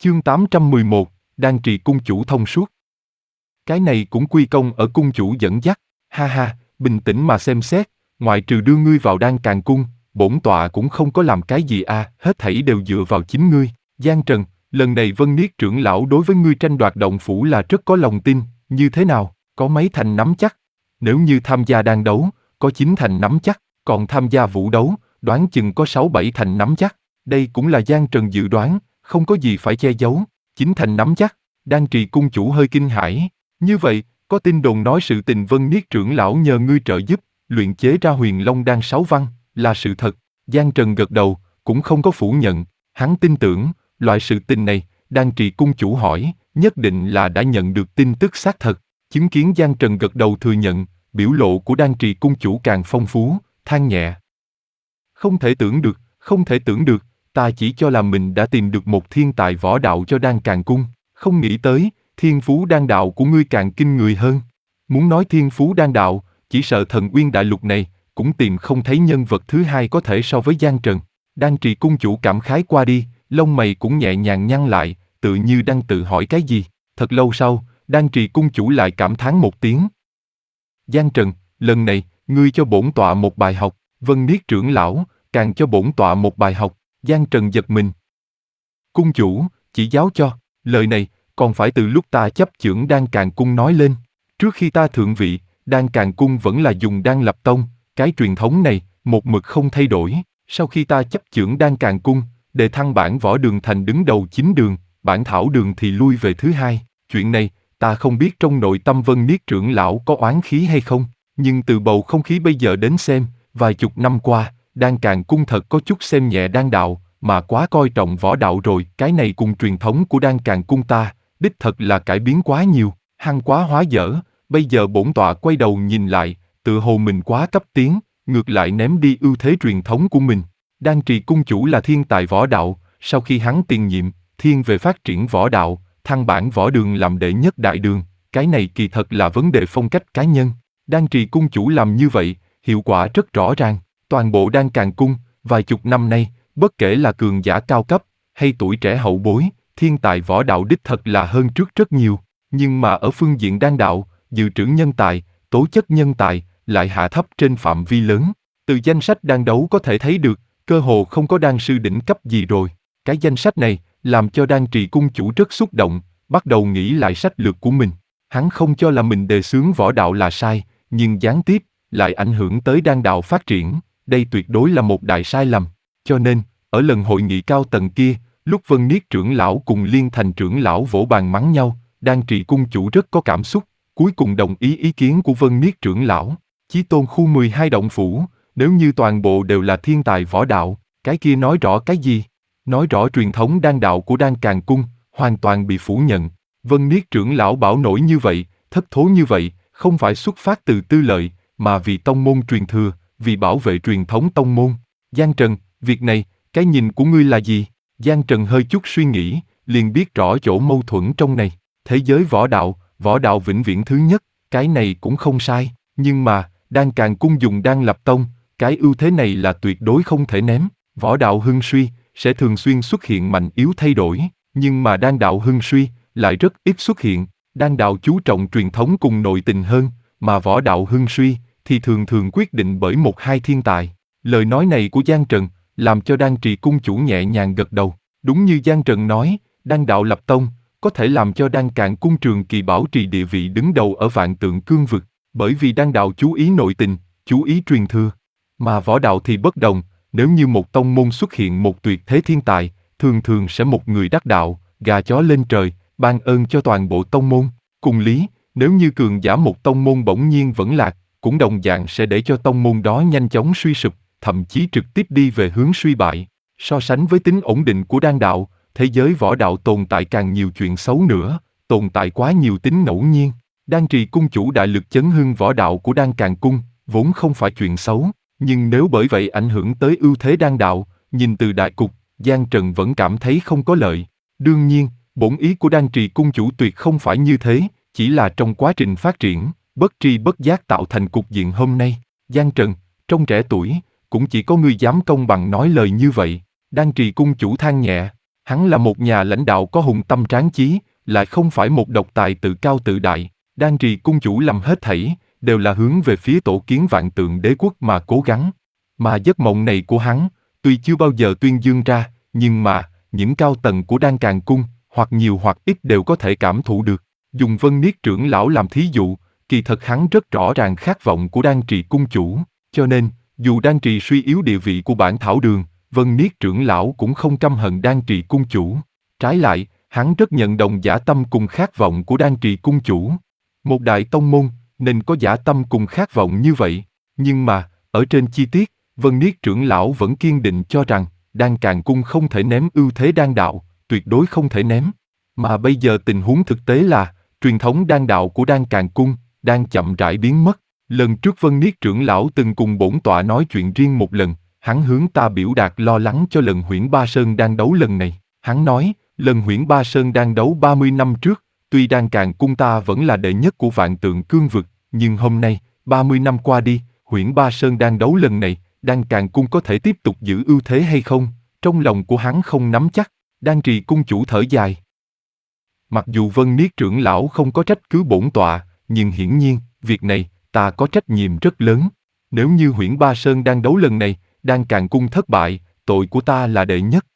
Chương 811, Đan trì cung chủ thông suốt. Cái này cũng quy công ở cung chủ dẫn dắt, ha ha, bình tĩnh mà xem xét, ngoại trừ đưa ngươi vào Đan Càn Cung, bổn tọa cũng không có làm cái gì à, hết thảy đều dựa vào chính ngươi. Giang Trần, lần này Vân Niết trưởng lão đối với ngươi tranh đoạt động phủ là rất có lòng tin, như thế nào, có mấy thành nắm chắc? Nếu như tham gia đan đấu, có 9 thành nắm chắc, còn tham gia vũ đấu, đoán chừng có 6-7 thành nắm chắc. Đây cũng là Giang Trần dự đoán, không có gì phải che giấu. 9 thành nắm chắc. Đan trì cung chủ hơi kinh hãi. Như vậy, có tin đồn nói sự tình Vân Niết trưởng lão nhờ ngươi trợ giúp, luyện chế ra Huyền Long Đan 6 văn, là sự thật. Giang Trần gật đầu, cũng không có phủ nhận. Hắn tin tưởng, loại sự tình này, Đan trì cung chủ hỏi, nhất định là đã nhận được tin tức xác thật. Chứng kiến Giang Trần gật đầu thừa nhận, biểu lộ của Đan trì cung chủ càng phong phú, than nhẹ. Không thể tưởng được, không thể tưởng được, ta chỉ cho là mình đã tìm được một thiên tài võ đạo cho Đan Càn Cung, không nghĩ tới, thiên phú đan đạo của ngươi càng kinh người hơn. Muốn nói thiên phú đan đạo, chỉ sợ Thần Uyên Đại Lục này, cũng tìm không thấy nhân vật thứ hai có thể so với Giang Trần. Đan trì cung chủ cảm khái qua đi, lông mày cũng nhẹ nhàng nhăn lại, tự như đang tự hỏi cái gì. Thật lâu sau, Đan trì cung chủ lại cảm thán một tiếng. Giang Trần, lần này, ngươi cho bổn tọa một bài học, Vân Niết trưởng lão, càng cho bổn tọa một bài học. Giang Trần giật mình. Cung chủ, chỉ giáo cho, lời này, còn phải từ lúc ta chấp chưởng Đan Càn Cung nói lên. Trước khi ta thượng vị, Đan Càn Cung vẫn là dùng Đan Lập Tông, cái truyền thống này, một mực không thay đổi. Sau khi ta chấp chưởng Đan Càn Cung, đề thăng bản võ đường thành đứng đầu 9 đường, bản thảo đường thì lui về thứ hai. Chuyện này, ta không biết trong nội tâm Vân Niết trưởng lão có oán khí hay không, nhưng từ bầu không khí bây giờ đến xem, vài chục năm qua, Đan Càn Cung thật có chút xem nhẹ đan đạo, mà quá coi trọng võ đạo rồi. Cái này cùng truyền thống của Đan Càn Cung ta, đích thật là cải biến quá nhiều, hăng quá hóa dở. Bây giờ bổn tọa quay đầu nhìn lại, tự hồ mình quá cấp tiến, ngược lại ném đi ưu thế truyền thống của mình. Đan trì cung chủ là thiên tài võ đạo, sau khi hắn tiền nhiệm, thiên về phát triển võ đạo, thăng bản võ đường làm đệ nhất đại đường, cái này kỳ thật là vấn đề phong cách cá nhân. Đan trì cung chủ làm như vậy, hiệu quả rất rõ ràng. Toàn bộ Đan Càn Cung, vài chục năm nay, bất kể là cường giả cao cấp, hay tuổi trẻ hậu bối, thiên tài võ đạo đích thật là hơn trước rất nhiều. Nhưng mà ở phương diện đan đạo, dự trữ nhân tài, tố chất nhân tài, lại hạ thấp trên phạm vi lớn. Từ danh sách đan đấu có thể thấy được, cơ hồ không có đan sư đỉnh cấp gì rồi. Cái danh sách này, làm cho Đan trì cung chủ rất xúc động, bắt đầu nghĩ lại sách lược của mình. Hắn không cho là mình đề xướng võ đạo là sai, nhưng gián tiếp, lại ảnh hưởng tới đan đạo phát triển. Đây tuyệt đối là một đại sai lầm. Cho nên, ở lần hội nghị cao tầng kia, lúc Vân Niết trưởng lão cùng Liên Thành trưởng lão vỗ bàn mắng nhau, Đan trì cung chủ rất có cảm xúc, cuối cùng đồng ý ý kiến của Vân Niết trưởng lão. Chí tôn khu 12 động phủ, nếu như toàn bộ đều là thiên tài võ đạo, cái kia nói rõ cái gì? Nói rõ truyền thống đan đạo của Đan Càn Cung, hoàn toàn bị phủ nhận. Vân Niết trưởng lão bảo nổi như vậy, thất thố như vậy, không phải xuất phát từ tư lợi, mà vì tông môn truyền thừa, vì bảo vệ truyền thống tông môn. Giang Trần, việc này, cái nhìn của ngươi là gì? Giang Trần hơi chút suy nghĩ, liền biết rõ chỗ mâu thuẫn trong này. Thế giới võ đạo vĩnh viễn thứ nhất, cái này cũng không sai. Nhưng mà, Đan Càn Cung dùng Đan Lập Tông, cái ưu thế này là tuyệt đối không thể ném. Võ đạo hưng suy, sẽ thường xuyên xuất hiện mạnh yếu thay đổi. Nhưng mà đan đạo hưng suy, lại rất ít xuất hiện. Đan đạo chú trọng truyền thống cùng nội tình hơn, mà võ đạo hưng suy, thì thường thường quyết định bởi một hai thiên tài. Lời nói này của Giang Trần, làm cho Đan trì cung chủ nhẹ nhàng gật đầu. Đúng như Giang Trần nói, đan đạo lập tông, có thể làm cho Đan Càn Cung trường kỳ bảo trì địa vị đứng đầu ở vạn tượng cương vực, bởi vì đan đạo chú ý nội tình, chú ý truyền thừa. Mà võ đạo thì bất đồng, nếu như một tông môn xuất hiện một tuyệt thế thiên tài, thường thường sẽ một người đắc đạo, gà chó lên trời, ban ơn cho toàn bộ tông môn. Cùng lý, nếu như cường giả một tông môn bỗng nhiên vẫn lạc, cũng đồng dạng sẽ để cho tông môn đó nhanh chóng suy sụp, thậm chí trực tiếp đi về hướng suy bại. So sánh với tính ổn định của đan đạo, thế giới võ đạo tồn tại càng nhiều chuyện xấu nữa, tồn tại quá nhiều tính ngẫu nhiên. Đan trì cung chủ đại lực chấn hưng võ đạo của Đan Càn Cung, vốn không phải chuyện xấu, nhưng nếu bởi vậy ảnh hưởng tới ưu thế đan đạo, nhìn từ đại cục, Giang Trần vẫn cảm thấy không có lợi. Đương nhiên, bổn ý của Đan trì cung chủ tuyệt không phải như thế, chỉ là trong quá trình phát triển, bất tri bất giác tạo thành cục diện hôm nay. Giang Trần, trong trẻ tuổi, cũng chỉ có ngươi dám công bằng nói lời như vậy. Đan trì cung chủ than nhẹ, Hắn là một nhà lãnh đạo có hùng tâm tráng chí, lại không phải một độc tài tự cao tự đại. Đan Trì cung chủ làm hết thảy, đều là hướng về phía tổ kiến vạn tượng đế quốc mà cố gắng. Mà giấc mộng này của hắn, tuy chưa bao giờ tuyên dương ra, nhưng mà, những cao tầng của Đan Càn Cung, hoặc nhiều hoặc ít đều có thể cảm thụ được. Dùng Vân Niết trưởng lão làm thí dụ, kỳ thật hắn rất rõ ràng khát vọng của Đan Trì cung chủ, cho nên, dù Đan Trì suy yếu địa vị của bản thảo đường, Vân Niết trưởng lão cũng không căm hận Đan Trì cung chủ. Trái lại, hắn rất nhận đồng dã tâm cùng khát vọng của Đan Trì cung chủ. Một đại tông môn, nên có dã tâm cùng khát vọng như vậy. Nhưng mà, ở trên chi tiết, Vân Niết trưởng lão vẫn kiên định cho rằng, Đan Càn Cung không thể ném ưu thế đan đạo, tuyệt đối không thể ném. Mà bây giờ tình huống thực tế là, truyền thống đan đạo của Đan Càn Cung, đang chậm rãi biến mất. Lần trước Vân Niết trưởng lão từng cùng bổn tọa nói chuyện riêng một lần, hắn hướng ta biểu đạt lo lắng cho lần Huyễn Ba Sơn đan đấu lần này. Hắn nói, lần Huyễn Ba Sơn đan đấu 30 năm trước, tuy Đan Càn Cung ta vẫn là đệ nhất của vạn tượng cương vực, nhưng hôm nay, 30 năm qua đi, Huyễn Ba Sơn đan đấu lần này, Đan Càn Cung có thể tiếp tục giữ ưu thế hay không? Trong lòng của hắn không nắm chắc. Đan Trì cung chủ thở dài. Mặc dù Vân Niết trưởng lão không có trách cứ bổn tọa, nhưng hiển nhiên, việc này, ta có trách nhiệm rất lớn. Nếu như Huyễn Ba Sơn đan đấu lần này, Đan Càn Cung thất bại, tội của ta là đệ nhất,